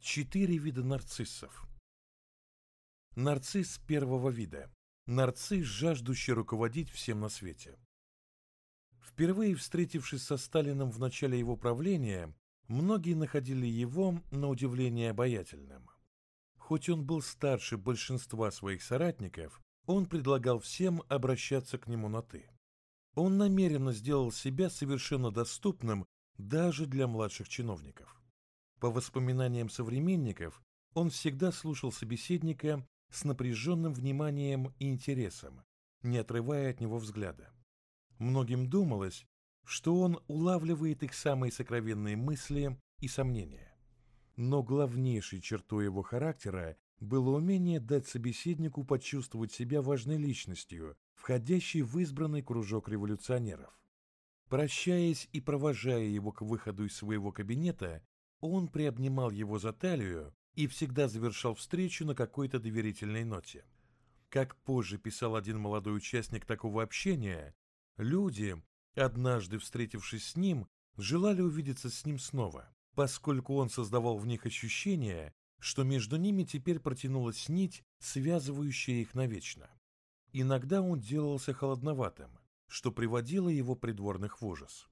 4 вида нарциссов. Нарцисс первого вида. Нарцисс, жаждущий руководить всем на свете. Впервые встретившись со Сталиным в начале его правления, многие находили его, на удивление, обаятельным. Хоть он был старше большинства своих соратников, он предлагал всем обращаться к нему на «ты». Он намеренно сделал себя совершенно доступным даже для младших чиновников. По воспоминаниям современников, он всегда слушал собеседника с напряженным вниманием и интересом, не отрывая от него взгляда. Многим думалось, что он улавливает их самые сокровенные мысли и сомнения. Но главнейшей чертой его характера было умение дать собеседнику почувствовать себя важной личностью, входящей в избранный кружок революционеров. Прощаясь и провожая его к выходу из своего кабинета, он приобнимал его за талию и всегда завершал встречу на какой-то доверительной ноте. Как позже писал один молодой участник такого общения, люди, однажды встретившись с ним, желали увидеться с ним снова, поскольку он создавал в них ощущение, что между ними теперь протянулась нить, связывающая их навечно. Иногда он делался холодноватым, что приводило его придворных в ужас.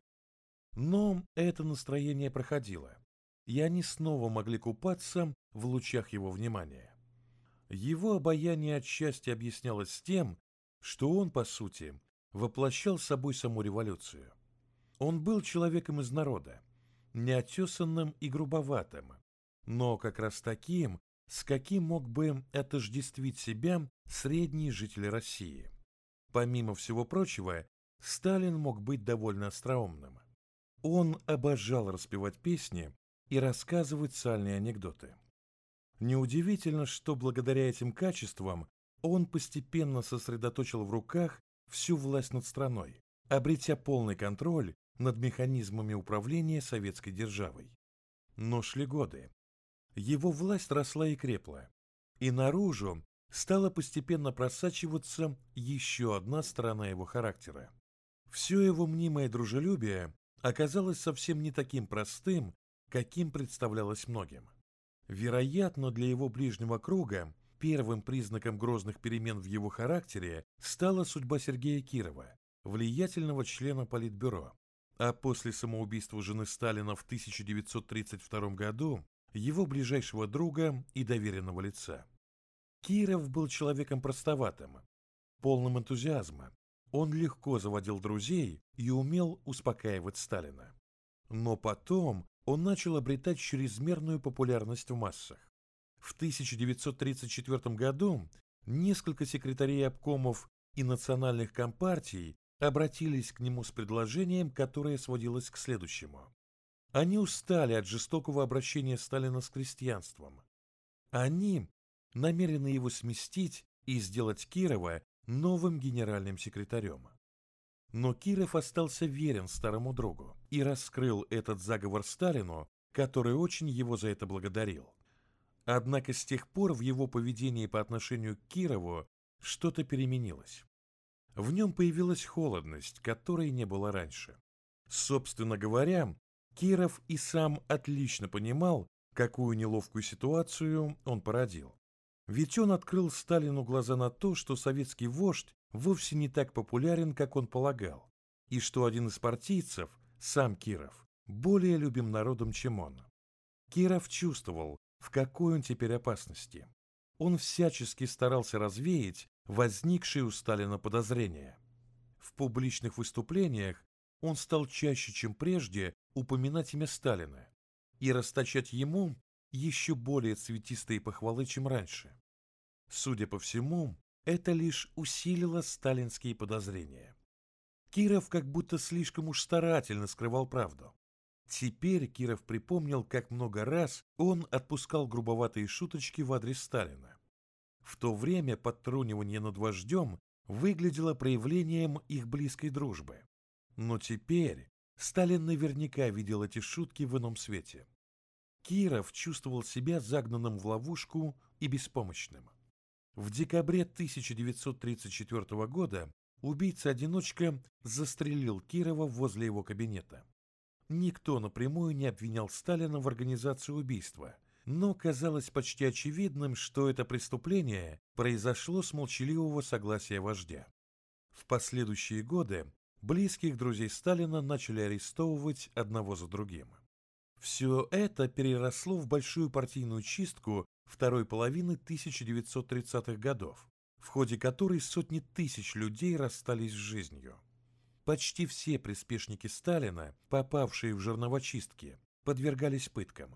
Но это настроение проходило, и они снова могли купаться в лучах его внимания. Его обаяние отчасти объяснялось тем, что он, по сути, воплощал собой саму революцию. Он был человеком из народа, неотесанным и грубоватым, но как раз таким, с каким мог бы отождествить себя средний житель России. Помимо всего прочего, Сталин мог быть довольно остроумным. Он обожал распевать песни и рассказывать сальные анекдоты. Неудивительно, что благодаря этим качествам он постепенно сосредоточил в руках всю власть над страной, обретя полный контроль над механизмами управления советской державой. Но шли годы. Его власть росла и крепла, и наружу стала постепенно просачиваться еще одна сторона его характера. Все его мнимое дружелюбие оказалось совсем не таким простым, каким представлялось многим. Вероятно, для его ближнего круга первым признаком грозных перемен в его характере стала судьба Сергея Кирова, влиятельного члена Политбюро, а после самоубийства жены Сталина в 1932 году его ближайшего друга и доверенного лица. Киров был человеком простоватым, полным энтузиазма. Он легко заводил друзей и умел успокаивать Сталина. Но потом он начал обретать чрезмерную популярность в массах. В 1934 году несколько секретарей обкомов и национальных компартий обратились к нему с предложением, которое сводилось к следующему. Они устали от жестокого обращения Сталина с крестьянством. Они намерены его сместить и сделать Кирова новым генеральным секретарем. Но Киров остался верен старому другу и раскрыл этот заговор Сталину, который очень его за это благодарил. Однако с тех пор в его поведении по отношению к Кирову что-то переменилось. В нем появилась холодность, которой не было раньше. Собственно говоря, Киров и сам отлично понимал, какую неловкую ситуацию он породил. Ведь он открыл Сталину глаза на то, что советский вождь вовсе не так популярен, как он полагал, и что один из партийцев, сам Киров, более любим народом, чем он. Киров чувствовал, в какой он теперь опасности. Он всячески старался развеять возникшие у Сталина подозрения. В публичных выступлениях он стал чаще, чем прежде, упоминать имя Сталина и расточать ему еще более цветистые похвалы, чем раньше. Судя по всему, это лишь усилило сталинские подозрения. Киров как будто слишком уж старательно скрывал правду. Теперь Киров припомнил, как много раз он отпускал грубоватые шуточки в адрес Сталина. В то время подтрунивание над вождем выглядело проявлением их близкой дружбы. Но теперь Сталин наверняка видел эти шутки в ином свете. Киров чувствовал себя загнанным в ловушку и беспомощным. В декабре 1934 года убийца-одиночка застрелил Кирова возле его кабинета. Никто напрямую не обвинял Сталина в организации убийства, но казалось почти очевидным, что это преступление произошло с молчаливого согласия вождя. В последующие годы близких друзей Сталина начали арестовывать одного за другим. Все это переросло в большую партийную чистку второй половины 1930-х годов, в ходе которой сотни тысяч людей расстались с жизнью. Почти все приспешники Сталина, попавшие в жерновочистки, подвергались пыткам.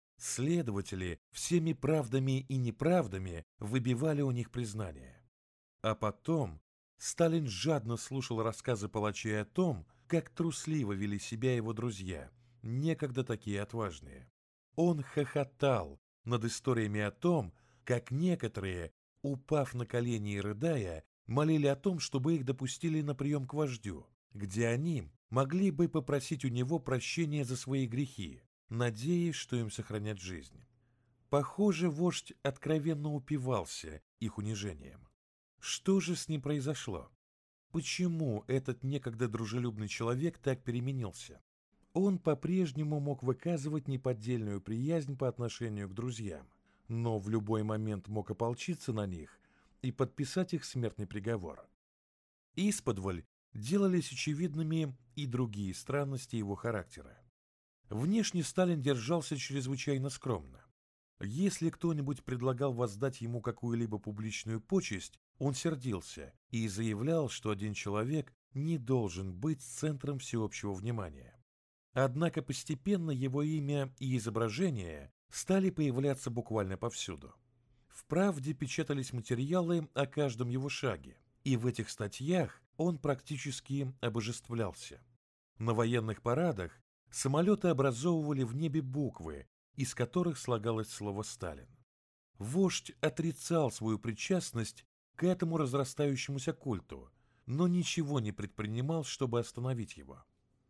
Следователи всеми правдами и неправдами выбивали у них признание. А потом Сталин жадно слушал рассказы палачей о том, как трусливо вели себя его друзья, некогда такие отважные. Он хохотал над историями о том, как некоторые, упав на колени и рыдая, молили о том, чтобы их допустили на прием к вождю, где они могли бы попросить у него прощения за свои грехи, надеясь, что им сохранят жизнь. Похоже, вождь откровенно упивался их унижением. Что же с ним произошло? Почему этот некогда дружелюбный человек так переменился? Он по-прежнему мог выказывать неподдельную приязнь по отношению к друзьям, но в любой момент мог ополчиться на них и подписать их смертный приговор. Исподволь делались очевидными и другие странности его характера. Внешне Сталин держался чрезвычайно скромно. Если кто-нибудь предлагал воздать ему какую-либо публичную почесть, он сердился и заявлял, что один человек не должен быть центром всеобщего внимания. Однако постепенно его имя и изображение стали появляться буквально повсюду. В «Правде» печатались материалы о каждом его шаге, и в этих статьях он практически обожествлялся. На военных парадах самолеты образовывали в небе буквы, из которых слагалось слово «Сталин». Вождь отрицал свою причастность к этому разрастающемуся культу, но ничего не предпринимал, чтобы остановить его.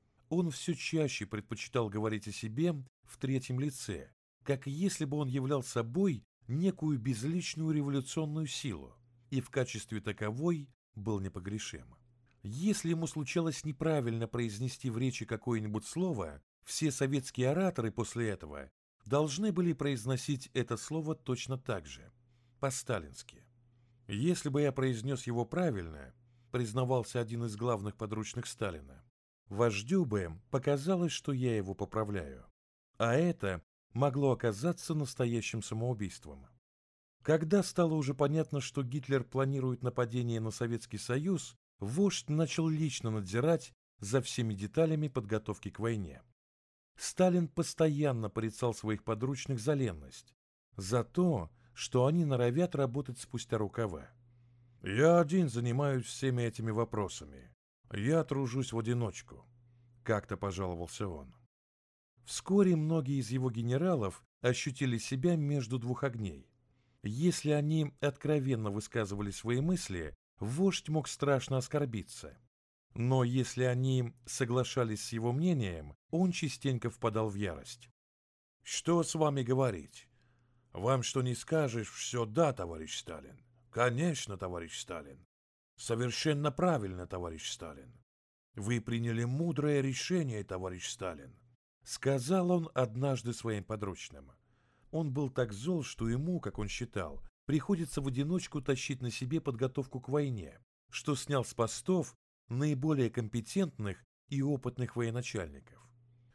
Он все чаще предпочитал говорить о себе в третьем лице, как если бы он являл собой некую безличную революционную силу, и в качестве таковой был непогрешим. Если ему случалось неправильно произнести в речи какое-нибудь слово, все советские ораторы после этого должны были произносить это слово точно так же, по-сталински. «Если бы я произнес его правильно», признавался один из главных подручных Сталина, вождю бы показалось, что я его поправляю. А это могло оказаться настоящим самоубийством. Когда стало уже понятно, что Гитлер планирует нападение на Советский Союз, вождь начал лично надзирать за всеми деталями подготовки к войне. Сталин постоянно порицал своих подручных за ленность, за то, что они норовят работать спустя рукава. «Я один занимаюсь всеми этими вопросами. Я тружусь в одиночку», — как-то пожаловался он. Вскоре многие из его генералов ощутили себя между двух огней. Если они откровенно высказывали свои мысли, вождь мог страшно оскорбиться. Но если они соглашались с его мнением, он частенько впадал в ярость. «Что с вами говорить? Вам что не скажешь, все да, товарищ Сталин. Конечно, товарищ Сталин. Совершенно правильно, товарищ Сталин. Вы приняли мудрое решение, товарищ Сталин», — сказал он однажды своим подручным. Он был так зол, что ему, как он считал, приходится в одиночку тащить на себе подготовку к войне, что снял с постов наиболее компетентных и опытных военачальников.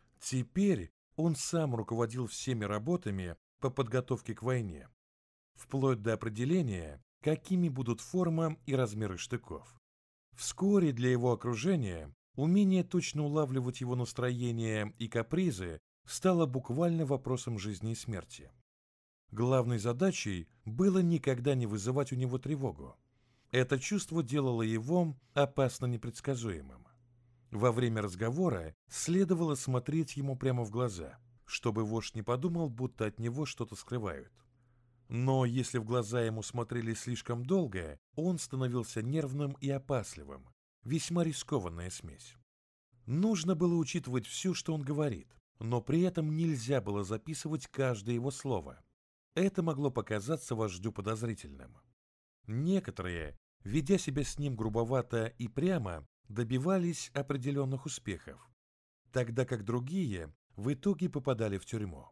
Теперь он сам руководил всеми работами по подготовке к войне, вплоть до определения, какими будут форма и размеры штыков. Вскоре для его окружения умение точно улавливать его настроение и капризы стало буквально вопросом жизни и смерти. Главной задачей было никогда не вызывать у него тревогу. Это чувство делало его опасно непредсказуемым. Во время разговора следовало смотреть ему прямо в глаза, чтобы вождь не подумал, будто от него что-то скрывают. Но если в глаза ему смотрели слишком долго, он становился нервным и опасливым, весьма рискованная смесь. Нужно было учитывать все, что он говорит, но при этом нельзя было записывать каждое его слово. Это могло показаться вождю подозрительным. Некоторые, ведя себя с ним грубовато и прямо, добивались определенных успехов, тогда как другие в итоге попадали в тюрьму.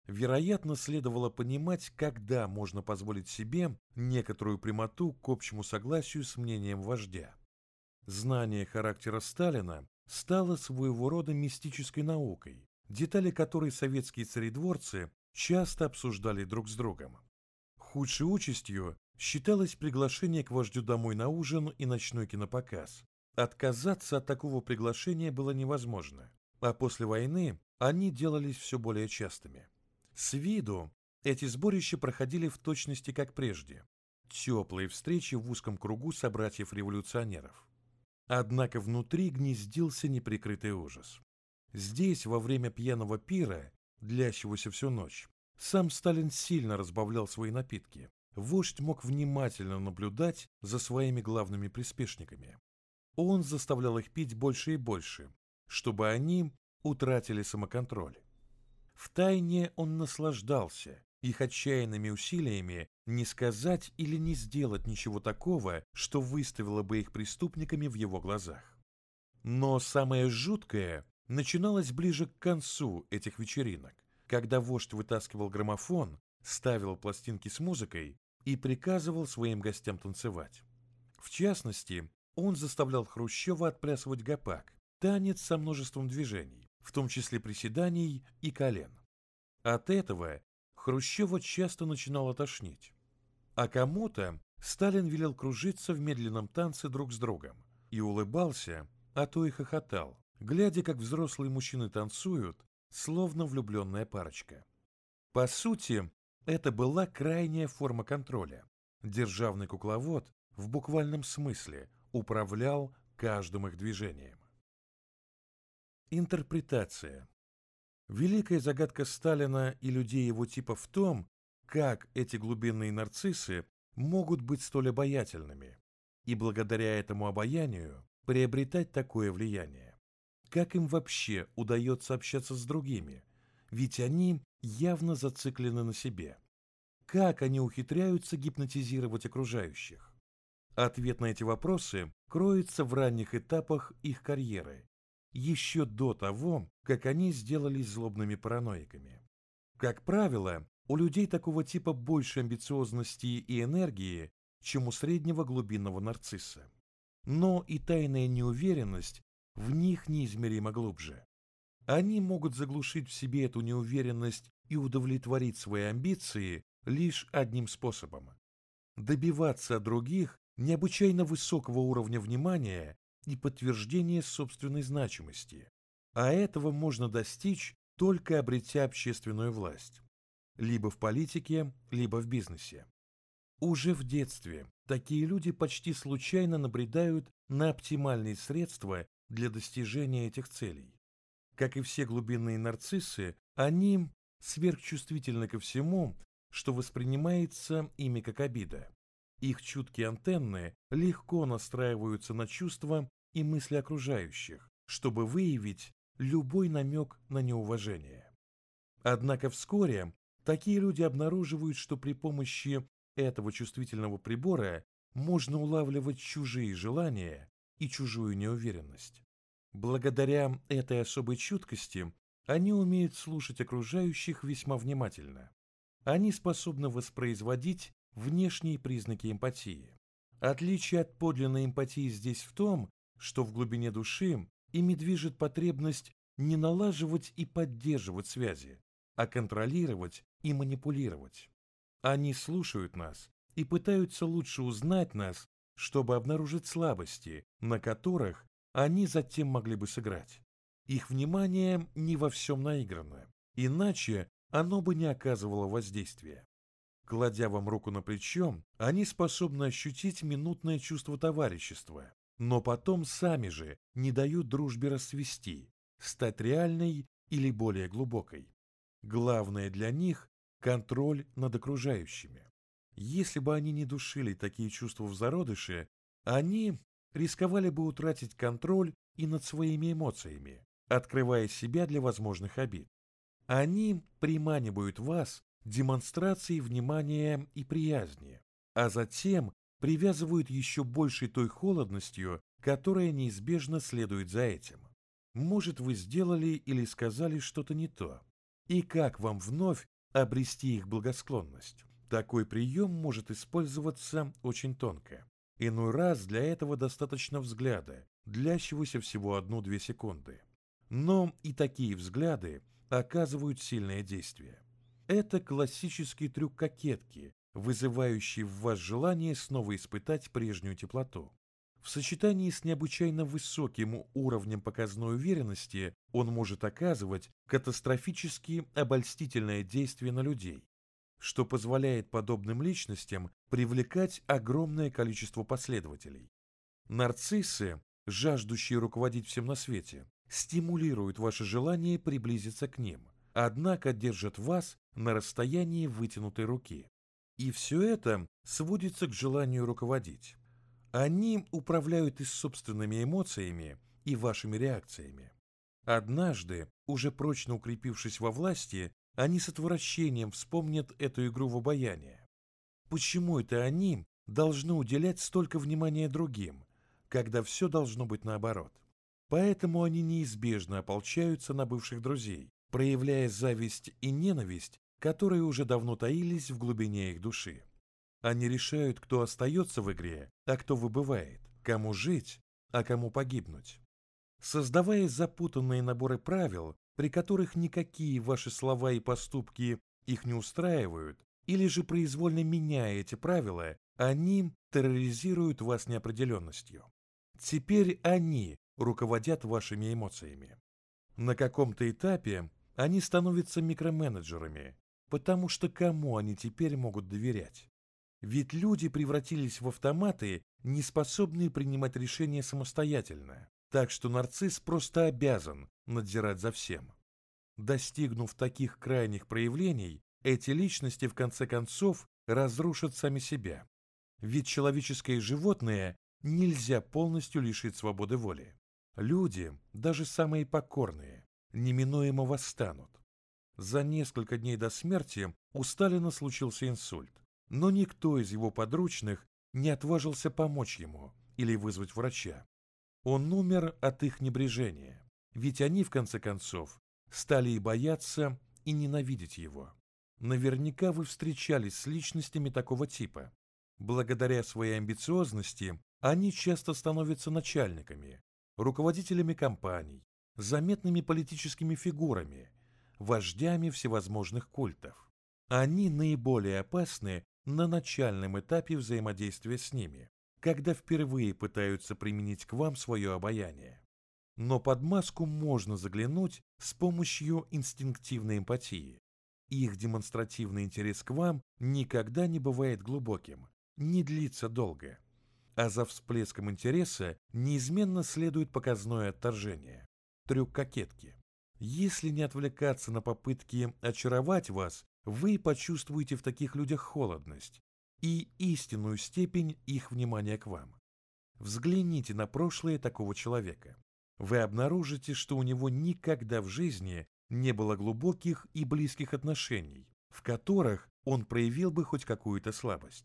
вероятно, следовало понимать, когда можно позволить себе некоторую прямоту к общему согласию с мнением вождя. Знание характера Сталина стало своего рода мистической наукой, детали которой советские царедворцы часто обсуждали друг с другом. Худшей участью считалось приглашение к вождю домой на ужин и ночной кинопоказ. Отказаться от такого приглашения было невозможно, а после войны они делались все более частыми. С виду эти сборища проходили в точности как прежде. Теплые встречи в узком кругу собратьев-революционеров. Однако внутри гнездился неприкрытый ужас. Здесь, во время пьяного пира, длящегося всю ночь, сам Сталин сильно разбавлял свои напитки. Вождь мог внимательно наблюдать за своими главными приспешниками. Он заставлял их пить больше и больше, чтобы они утратили самоконтроль. Втайне он наслаждался их отчаянными усилиями не сказать или не сделать ничего такого, что выставило бы их преступниками в его глазах. Но самое жуткое начиналось ближе к концу этих вечеринок, когда вождь вытаскивал граммофон, ставил пластинки с музыкой и приказывал своим гостям танцевать. В частности, он заставлял Хрущева отплясывать гопак, танец со множеством движений, в том числе приседаний и колен. От этого Хрущева часто начинало тошнить. А кому-то Сталин велел кружиться в медленном танце друг с другом и улыбался, а то и хохотал, глядя, как взрослые мужчины танцуют, словно влюбленная парочка. По сути, это была крайняя форма контроля. Державный кукловод в буквальном смысле управлял каждым их движением. Интерпретация. Великая загадка Сталина и людей его типа в том, как эти глубинные нарциссы могут быть столь обаятельными и благодаря этому обаянию приобретать такое влияние. Как им вообще удается общаться с другими, ведь они явно зациклены на себе. Как они ухитряются гипнотизировать окружающих? Ответ на эти вопросы кроется в ранних этапах их карьеры, еще до того, как они сделались злобными параноиками. Как правило, у людей такого типа больше амбициозности и энергии, чем у среднего глубинного нарцисса. Но и тайная неуверенность в них неизмеримо глубже. Они могут заглушить в себе эту неуверенность и удовлетворить свои амбиции лишь одним способом – добиваться от других необычайно высокого уровня внимания и подтверждения собственной значимости, а этого можно достичь, только обретя общественную власть, либо в политике, либо в бизнесе. Уже в детстве такие люди почти случайно набредают на оптимальные средства для достижения этих целей. Как и все глубинные нарциссы, они сверхчувствительны ко всему, что воспринимается ими как обида. Их чуткие антенны легко настраиваются на чувства и мысли окружающих, чтобы выявить любой намек на неуважение. Однако вскоре такие люди обнаруживают, что при помощи этого чувствительного прибора можно улавливать чужие желания и чужую неуверенность. Благодаря этой особой чуткости они умеют слушать окружающих весьма внимательно. Они способны воспроизводить внешние признаки эмпатии. Отличие от подлинной эмпатии здесь в том, что в глубине души ими движет потребность не налаживать и поддерживать связи, а контролировать и манипулировать. Они слушают нас и пытаются лучше узнать нас, чтобы обнаружить слабости, на которых они затем могли бы сыграть. Их внимание не во всем наиграно, иначе оно бы не оказывало воздействия. Кладя вам руку на плечо, они способны ощутить минутное чувство товарищества, но потом сами же не дают дружбе расцвести, стать реальной или более глубокой. Главное для них – контроль над окружающими. Если бы они не душили такие чувства в зародыше, они рисковали бы утратить контроль и над своими эмоциями, открывая себя для возможных обид. Они приманивают вас демонстрацией внимания и приязни, а затем привязывают еще большей той холодностью, которая неизбежно следует за этим. Может, вы сделали или сказали что-то не то, и как вам вновь обрести их благосклонность. Такой прием может использоваться очень тонко. Иной раз для этого достаточно взгляда, длящегося всего 1-2 секунды. Но и такие взгляды оказывают сильное действие. Это классический трюк кокетки, вызывающий в вас желание снова испытать прежнюю теплоту. В сочетании с необычайно высоким уровнем показной уверенности он может оказывать катастрофически обольстительное действие на людей, что позволяет подобным личностям привлекать огромное количество последователей. Нарциссы, жаждущие руководить всем на свете, стимулируют ваше желание приблизиться к ним, однако держат вас на расстоянии вытянутой руки. И все это сводится к желанию руководить. Они управляют и собственными эмоциями, и вашими реакциями. Однажды, уже прочно укрепившись во власти, они с отвращением вспомнят эту игру в обаяние. Почему это они должны уделять столько внимания другим, когда все должно быть наоборот? Поэтому они неизбежно ополчаются на бывших друзей, проявляя зависть и ненависть, которые уже давно таились в глубине их души. Они решают, кто остается в игре, а кто выбывает, кому жить, а кому погибнуть. Создавая запутанные наборы правил, при которых никакие ваши слова и поступки их не устраивают, или же произвольно меняя эти правила, они терроризируют вас неопределенностью. Теперь они руководят вашими эмоциями. На каком-то этапе они становятся микроменеджерами, потому что кому они теперь могут доверять? Ведь люди превратились в автоматы, не способные принимать решения самостоятельно, так что нарцисс просто обязан надзирать за всем. Достигнув таких крайних проявлений, эти личности в конце концов разрушат сами себя. Ведь человеческое животное нельзя полностью лишить свободы воли. Люди, даже самые покорные, неминуемо восстанут. За несколько дней до смерти у Сталина случился инсульт, но никто из его подручных не отважился помочь ему или вызвать врача. Он умер от их небрежения, ведь они, в конце концов, стали и бояться, и ненавидеть его. Наверняка вы встречались с личностями такого типа. Благодаря своей амбициозности они часто становятся начальниками, руководителями компаний, заметными политическими фигурами, вождями всевозможных культов. Они наиболее опасны на начальном этапе взаимодействия с ними, когда впервые пытаются применить к вам свое обаяние. Но под маску можно заглянуть с помощью инстинктивной эмпатии. Их демонстративный интерес к вам никогда не бывает глубоким, не длится долго. А за всплеском интереса неизменно следует показное отторжение, трюк кокетки. Если не отвлекаться на попытки очаровать вас, вы почувствуете в таких людях холодность и истинную степень их внимания к вам. Взгляните на прошлое такого человека. Вы обнаружите, что у него никогда в жизни не было глубоких и близких отношений, в которых он проявил бы хоть какую-то слабость.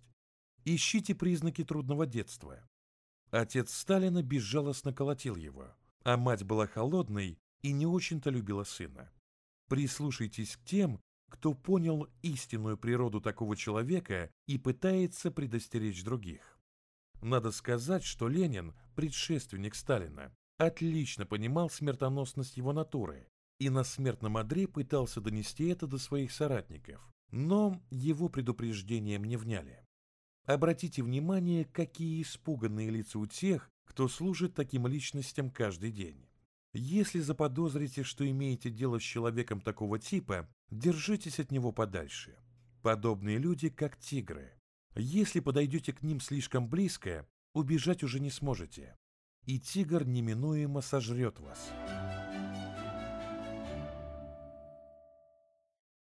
Ищите признаки трудного детства. Отец Сталина безжалостно колотил его, а мать была холодной и не очень-то любила сына. Прислушайтесь к тем, кто понял истинную природу такого человека и пытается предостеречь других. Надо сказать, что Ленин, предшественник Сталина, отлично понимал смертоносность его натуры и на смертном одре пытался донести это до своих соратников, но его предупреждениям не вняли. Обратите внимание, какие испуганные лица у тех, кто служит таким личностям каждый день. Если заподозрите, что имеете дело с человеком такого типа, держитесь от него подальше. Подобные люди как тигры. Если подойдете к ним слишком близко, убежать уже не сможете. И тигр неминуемо сожрет вас.